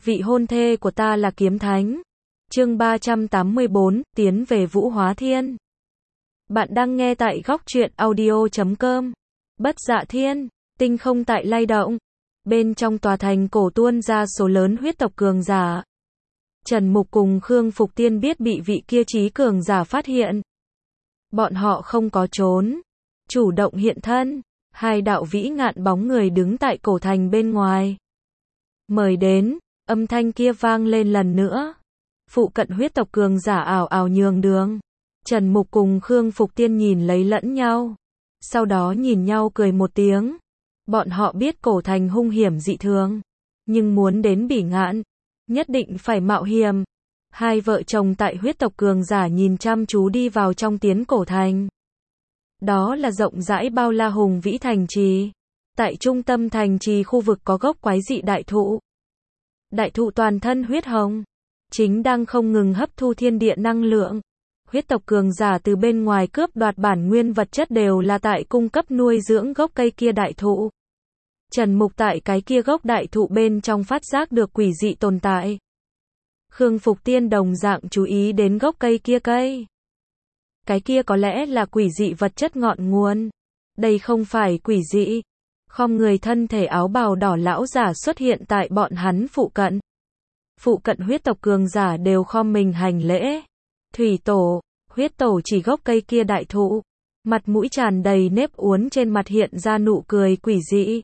vị hôn thê của ta là kiếm thánh. Chương 384, tiến về Vũ Hóa Thiên. Bạn đang nghe tại góc truyện audio.com. Bất Dạ Thiên, tinh không tại lay động. Bên trong tòa thành cổ tuôn ra số lớn huyết tộc cường giả. Trần Mục cùng Khương Phục Tiên biết bị vị kia trí cường giả phát hiện. Bọn họ không có trốn, chủ động hiện thân. Hai đạo vĩ ngạn bóng người đứng tại cổ thành bên ngoài. Mời đến, âm thanh kia vang lên lần nữa. Phụ cận huyết tộc cường giả ảo ảo nhường đường. Trần Mục cùng Khương Phục Tiên nhìn lấy lẫn nhau. Sau đó nhìn nhau cười một tiếng. Bọn họ biết cổ thành hung hiểm dị thường. Nhưng muốn đến Bỉ Ngạn, nhất định phải mạo hiểm. Hai vợ chồng tại huyết tộc cường giả nhìn chăm chú đi vào trong tiến cổ thành. Đó là rộng rãi bao la hùng vĩ thành trì. Tại trung tâm thành trì khu vực có gốc quái dị đại thụ. Đại thụ toàn thân huyết hồng, chính đang không ngừng hấp thu thiên địa năng lượng. Huyết tộc cường giả từ bên ngoài cướp đoạt bản nguyên vật chất đều là tại cung cấp nuôi dưỡng gốc cây kia đại thụ. Trần Mục tại cái kia gốc đại thụ bên trong phát giác được quỷ dị tồn tại. Khương Phục Tiên đồng dạng chú ý đến gốc cây kia cây. Cái kia có lẽ là quỷ dị vật chất ngọn nguồn. Đây không phải quỷ dị. Khom người thân thể áo bào đỏ lão giả xuất hiện tại bọn hắn phụ cận. Phụ cận huyết tộc cường giả đều khom mình hành lễ. Thủy tổ, huyết tổ chỉ gốc cây kia đại thụ. Mặt mũi tràn đầy nếp uốn trên mặt hiện ra nụ cười quỷ dị.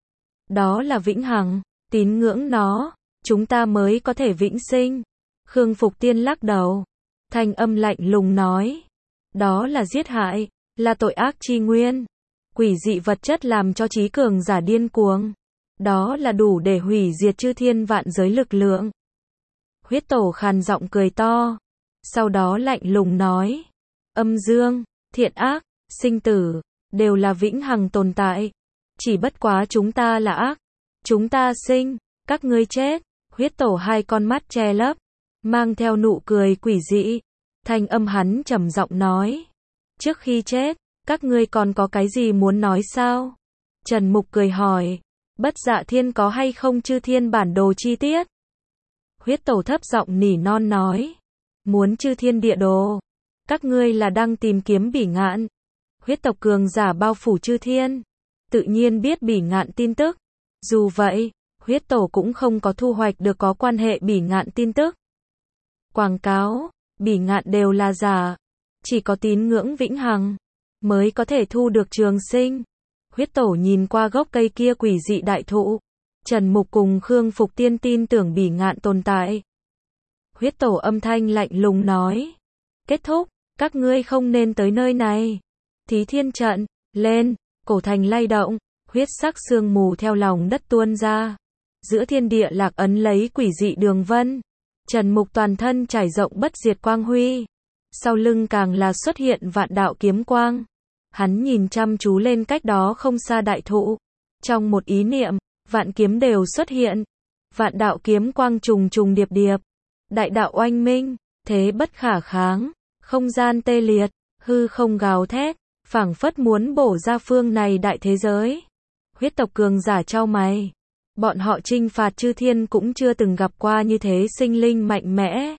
Đó là vĩnh hằng, tín ngưỡng nó, chúng ta mới có thể vĩnh sinh. Khương Phục Tiên lắc đầu. Thanh âm lạnh lùng nói. Đó là giết hại, là tội ác chi nguyên. Quỷ dị vật chất làm cho trí cường giả điên cuồng. Đó là đủ để hủy diệt chư thiên vạn giới lực lượng. Huyết tổ khàn giọng cười to. Sau đó lạnh lùng nói. Âm dương, thiện ác, sinh tử, đều là vĩnh hằng tồn tại. Chỉ bất quá chúng ta là ác. Chúng ta sinh, các ngươi chết. Huyết tổ hai con mắt che lấp, mang theo nụ cười quỷ dị. Thanh âm hắn trầm giọng nói. Trước khi chết, các ngươi còn có cái gì muốn nói sao? Trần Mục cười hỏi. Bất Dạ Thiên có hay không chư thiên bản đồ chi tiết? Huyết tổ thấp giọng nỉ non nói. Muốn chư thiên địa đồ. Các ngươi là đang tìm kiếm Bỉ Ngạn. Huyết tộc cường giả bao phủ chư thiên. Tự nhiên biết Bỉ Ngạn tin tức. Dù vậy, huyết tổ cũng không có thu hoạch được có quan hệ Bỉ Ngạn tin tức. Quảng cáo, Bỉ Ngạn đều là giả. Chỉ có tín ngưỡng vĩnh hằng mới có thể thu được trường sinh. Huyết tổ nhìn qua gốc cây kia quỷ dị đại thụ. Trần Mục cùng Khương Phục Tiên tin tưởng Bỉ Ngạn tồn tại. Huyết tổ âm thanh lạnh lùng nói. Kết thúc, các ngươi không nên tới nơi này. Thí thiên trận, lên, cổ thành lay động, huyết sắc sương mù theo lòng đất tuôn ra. Giữa thiên địa lạc ấn lấy quỷ dị đường vân. Trần Mục toàn thân trải rộng bất diệt quang huy. Sau lưng càng là xuất hiện vạn đạo kiếm quang. Hắn nhìn chăm chú lên cách đó không xa đại thụ. Trong một ý niệm, vạn kiếm đều xuất hiện. Vạn đạo kiếm quang trùng trùng điệp điệp. Đại đạo oanh minh, thế bất khả kháng. Không gian tê liệt, hư không gào thét. Phảng phất muốn bổ ra phương này đại thế giới. Huyết tộc cường giả chau mày. Bọn họ chinh phạt chư thiên cũng chưa từng gặp qua như thế sinh linh mạnh mẽ.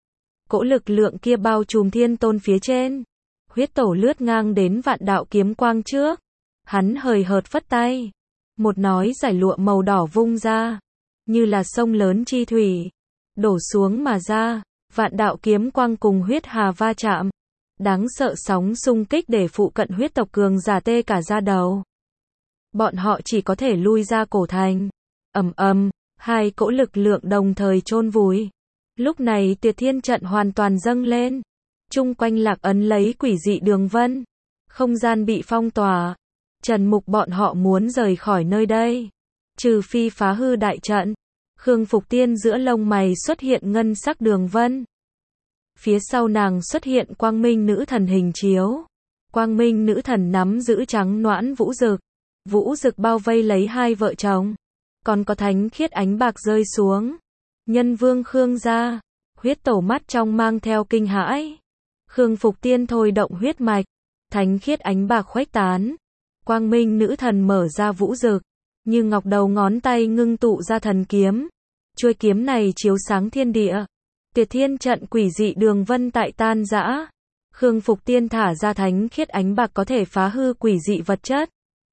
Cỗ lực lượng kia bao trùm thiên tôn phía trên. Huyết tổ lướt ngang đến vạn đạo kiếm quang trước. Hắn hời hợt phất tay. Một nói giải lụa màu đỏ vung ra. Như là sông lớn chi thủy. Đổ xuống mà ra. Vạn đạo kiếm quang cùng huyết hà va chạm. Đáng sợ sóng xung kích để phụ cận huyết tộc cường giả tê cả da đầu. Bọn họ chỉ có thể lui ra cổ thành. Ầm ầm, hai cỗ lực lượng đồng thời chôn vùi. Lúc này Tuyệt Thiên trận hoàn toàn dâng lên. Chung quanh lạc ấn lấy quỷ dị đường vân. Không gian bị phong tỏa. Trần Mục bọn họ muốn rời khỏi nơi đây. Trừ phi phá hư đại trận. Khương Phục Tiên giữa lông mày xuất hiện ngân sắc đường vân. Phía sau nàng xuất hiện quang minh nữ thần hình chiếu. Quang minh nữ thần nắm giữ trắng noãn vũ dực. Vũ dực bao vây lấy hai vợ chồng. Còn có thánh khiết ánh bạc rơi xuống. Nhân vương Khương gia. Huyết tổ mắt trong mang theo kinh hãi. Khương Phục Tiên thôi động huyết mạch. Thánh khiết ánh bạc khuếch tán. Quang minh nữ thần mở ra vũ dực. Như ngọc đầu ngón tay ngưng tụ ra thần kiếm. Chuôi kiếm này chiếu sáng thiên địa. Tuyệt thiên trận quỷ dị đường vân tại tan rã. Khương Phục Tiên thả ra thánh khiết ánh bạc có thể phá hư quỷ dị vật chất.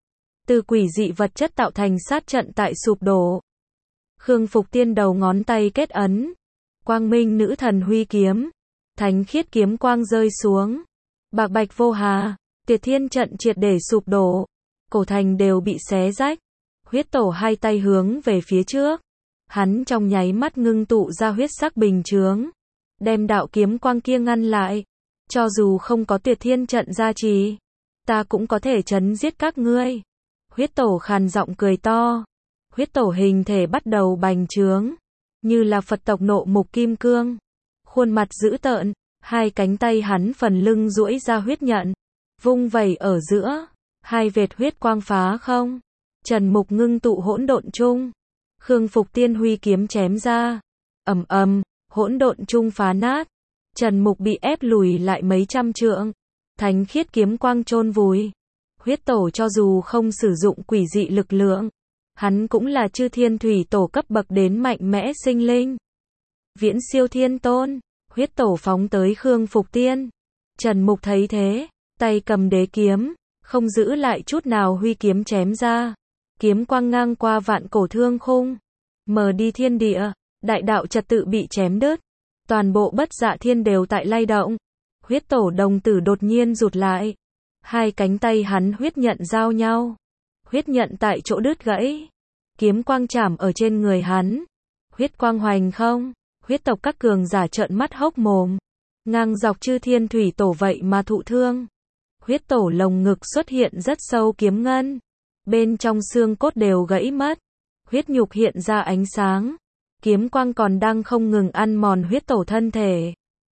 Từ quỷ dị vật chất tạo thành sát trận tại sụp đổ. Khương Phục Tiên đầu ngón tay kết ấn. Quang minh nữ thần huy kiếm. Thánh khiết kiếm quang rơi xuống. Bạc bạch vô hà. Tuyệt thiên trận triệt để sụp đổ. Cổ thành đều bị xé rách. Huyết tổ hai tay hướng về phía trước. Hắn trong nháy mắt ngưng tụ ra huyết sắc bình chướng. Đem đạo kiếm quang kia ngăn lại. Cho dù không có tuyệt thiên trận gia trì, ta cũng có thể trấn giết các ngươi. Huyết tổ khàn giọng cười to. Huyết tổ hình thể bắt đầu bành trướng. Như là Phật tộc nộ mục kim cương. Khuôn mặt dữ tợn. Hai cánh tay hắn phần lưng duỗi ra huyết nhận. Vung vẩy ở giữa. Hai vệt huyết quang phá không. Trần Mục ngưng tụ hỗn độn chung. Khương Phục Tiên huy kiếm chém ra. Ầm ầm, hỗn độn chung phá nát. Trần Mục bị ép lùi lại mấy trăm trượng. Thánh khiết kiếm quang chôn vùi. Huyết tổ cho dù không sử dụng quỷ dị lực lượng, hắn cũng là chư thiên thủy tổ cấp bậc đến mạnh mẽ sinh linh. Viễn siêu thiên tôn. Huyết tổ phóng tới Khương Phục Tiên. Trần Mục thấy thế, tay cầm đế kiếm, không giữ lại chút nào huy kiếm chém ra. Kiếm quang ngang qua vạn cổ thương khung, mở đi thiên địa, đại đạo trật tự bị chém đứt. Toàn bộ Bất Dạ Thiên đều tại lay động. Huyết tổ đồng tử đột nhiên rụt lại. Hai cánh tay hắn huyết nhận giao nhau. Huyết nhận tại chỗ đứt gãy. Kiếm quang chạm ở trên người hắn. Huyết quang hoành không. Huyết tộc các cường giả trợn mắt hốc mồm. Ngang dọc chư thiên thủy tổ vậy mà thụ thương. Huyết tổ lồng ngực xuất hiện rất sâu kiếm ngân. Bên trong xương cốt đều gãy mất. Huyết nhục hiện ra ánh sáng. Kiếm quang còn đang không ngừng ăn mòn huyết tổ thân thể.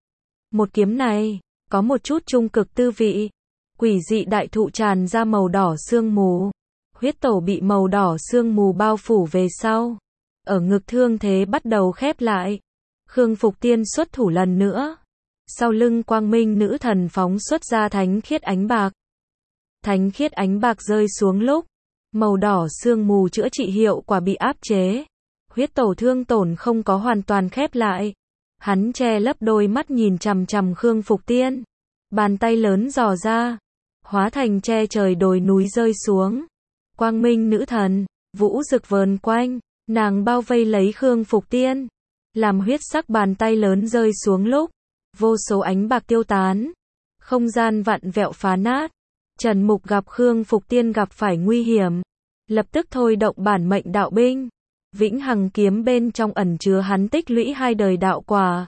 Một kiếm này, có một chút trung cực tư vị. Quỷ dị đại thụ tràn ra màu đỏ sương mù. Huyết tổ bị màu đỏ sương mù bao phủ về sau. Ở ngực thương thế bắt đầu khép lại. Khương Phục Tiên xuất thủ lần nữa. Sau lưng quang minh nữ thần phóng xuất ra thánh khiết ánh bạc. Thánh khiết ánh bạc rơi xuống lúc. Màu đỏ sương mù chữa trị hiệu quả bị áp chế. Huyết tổ thương tổn không có hoàn toàn khép lại. Hắn che lấp đôi mắt nhìn chằm chằm Khương Phục Tiên. Bàn tay lớn dò ra. Hóa thành che trời đồi núi rơi xuống. Quang minh nữ thần, vũ rực vờn quanh. Nàng bao vây lấy Khương Phục Tiên. Làm huyết sắc bàn tay lớn rơi xuống lúc. Vô số ánh bạc tiêu tán. Không gian vặn vẹo phá nát. Trần Mục gặp Khương Phục Tiên gặp phải nguy hiểm. Lập tức thôi động bản mệnh đạo binh. Vĩnh hằng kiếm bên trong ẩn chứa hắn tích lũy 2 đời đạo quả.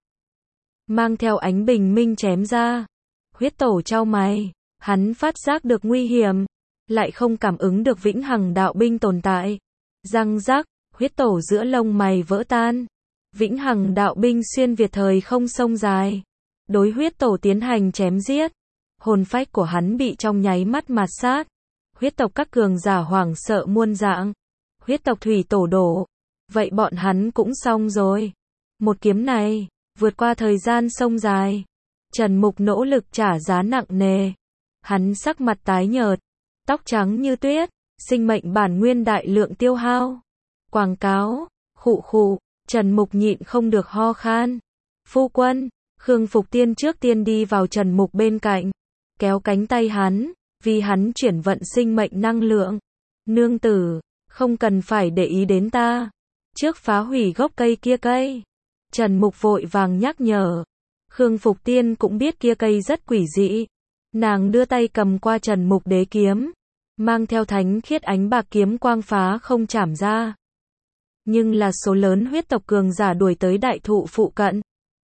Mang theo ánh bình minh chém ra. Huyết tổ chau mày. Hắn phát giác được nguy hiểm. Lại không cảm ứng được vĩnh hằng đạo binh tồn tại. Răng rắc, huyết tổ giữa lông mày vỡ tan. Vĩnh hằng đạo binh xuyên việt thời không sông dài. Đối huyết tổ tiến hành chém giết. Hồn phách của hắn bị trong nháy mắt mạt sát. Huyết tộc các cường giả hoảng sợ muôn dạng. Huyết tộc thủy tổ đổ. Vậy bọn hắn cũng xong rồi. Một kiếm này, vượt qua thời gian sông dài. Trần Mục nỗ lực trả giá nặng nề. Hắn sắc mặt tái nhợt. Tóc trắng như tuyết. Sinh mệnh bản nguyên đại lượng tiêu hao. Quảng cáo, khụ khụ. Trần Mục nhịn không được ho khan. Phu quân, Khương Phục Tiên trước tiên đi vào Trần Mục bên cạnh. Kéo cánh tay hắn, vì hắn chuyển vận sinh mệnh năng lượng. Nương tử, không cần phải để ý đến ta. Trước phá hủy gốc cây kia cây. Trần Mục vội vàng nhắc nhở. Khương Phục Tiên cũng biết kia cây rất quỷ dị. Nàng đưa tay cầm qua Trần Mục đế kiếm. Mang theo thánh khiết ánh bạc kiếm quang phá không chảm ra. Nhưng là số lớn huyết tộc cường giả đuổi tới đại thụ phụ cận.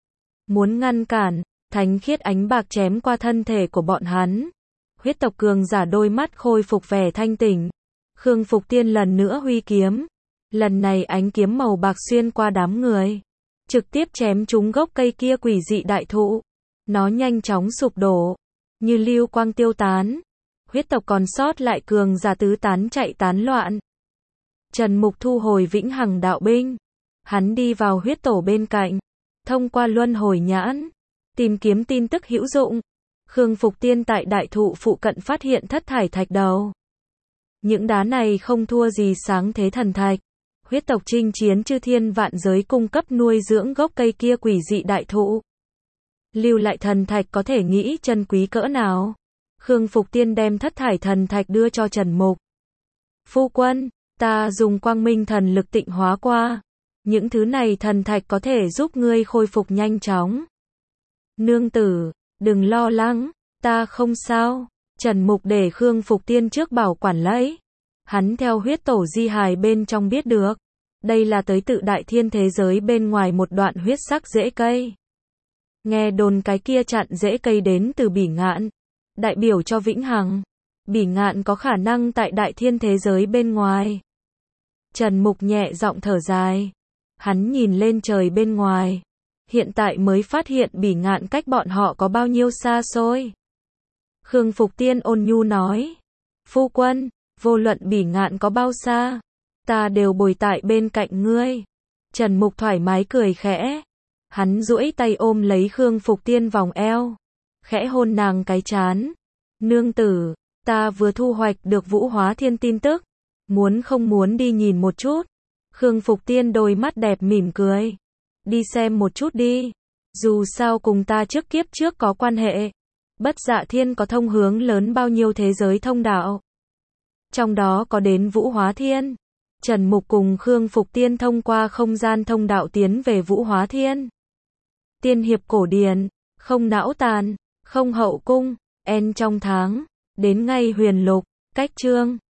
Muốn ngăn cản, thánh khiết ánh bạc chém qua thân thể của bọn hắn. Huyết tộc cường giả đôi mắt khôi phục vẻ thanh tỉnh. Khương Phục Tiên lần nữa huy kiếm. Lần này ánh kiếm màu bạc xuyên qua đám người. Trực tiếp chém trúng gốc cây kia quỷ dị đại thụ. Nó nhanh chóng sụp đổ. Như lưu quang tiêu tán. Huyết tộc còn sót lại cường giả tứ tán chạy tán loạn. Trần Mục thu hồi vĩnh hằng đạo binh. Hắn đi vào huyết tổ bên cạnh. Thông qua luân hồi nhãn. Tìm kiếm tin tức hữu dụng. Khương Phục Tiên tại đại thụ phụ cận phát hiện thất thải thạch đầu. Những đá này không thua gì sáng thế thần thạch. huyết tộc chinh chiến chư thiên vạn giới cung cấp nuôi dưỡng gốc cây kia quỷ dị đại thụ. Lưu lại thần thạch có thể nghĩ chân quý cỡ nào. Khương Phục Tiên đem thất thải thần thạch đưa cho Trần Mục. Phu quân, ta dùng quang minh thần lực tịnh hóa qua. Những thứ này thần thạch có thể giúp ngươi khôi phục nhanh chóng. Nương tử, đừng lo lắng, ta không sao. Trần Mục để Khương Phục Tiên trước bảo quản lấy. Hắn theo huyết tổ di hài bên trong biết được. Đây là tới tự đại thiên thế giới bên ngoài một đoạn huyết sắc rễ cây. Nghe đồn cái kia chặn rễ cây đến từ Bỉ Ngạn. Đại biểu cho vĩnh hằng. Bỉ Ngạn có khả năng tại đại thiên thế giới bên ngoài. Trần Mục nhẹ giọng thở dài. Hắn nhìn lên trời bên ngoài. Hiện tại mới phát hiện Bỉ Ngạn cách bọn họ có bao nhiêu xa xôi. Khương Phục Tiên ôn nhu nói. Phu quân, vô luận Bỉ Ngạn có bao xa, ta đều bồi tại bên cạnh ngươi. Trần Mục thoải mái cười khẽ. Hắn duỗi tay ôm lấy Khương Phục Tiên vòng eo. Khẽ hôn nàng cái trán. Nương tử, ta vừa thu hoạch được Vũ Hóa Thiên tin tức. Muốn không muốn đi nhìn một chút. Khương Phục Tiên đôi mắt đẹp mỉm cười. Đi xem một chút đi. Dù sao cùng ta trước kiếp trước có quan hệ. Bất Dạ Thiên có thông hướng lớn bao nhiêu thế giới thông đạo. Trong đó có đến Vũ Hóa Thiên. Trần Mục cùng Khương Phục Tiên thông qua không gian thông đạo tiến về Vũ Hóa Thiên. Tiên hiệp cổ điển, không não tàn, không hậu cung, en trong tháng, đến ngay huyền lục, cách chương.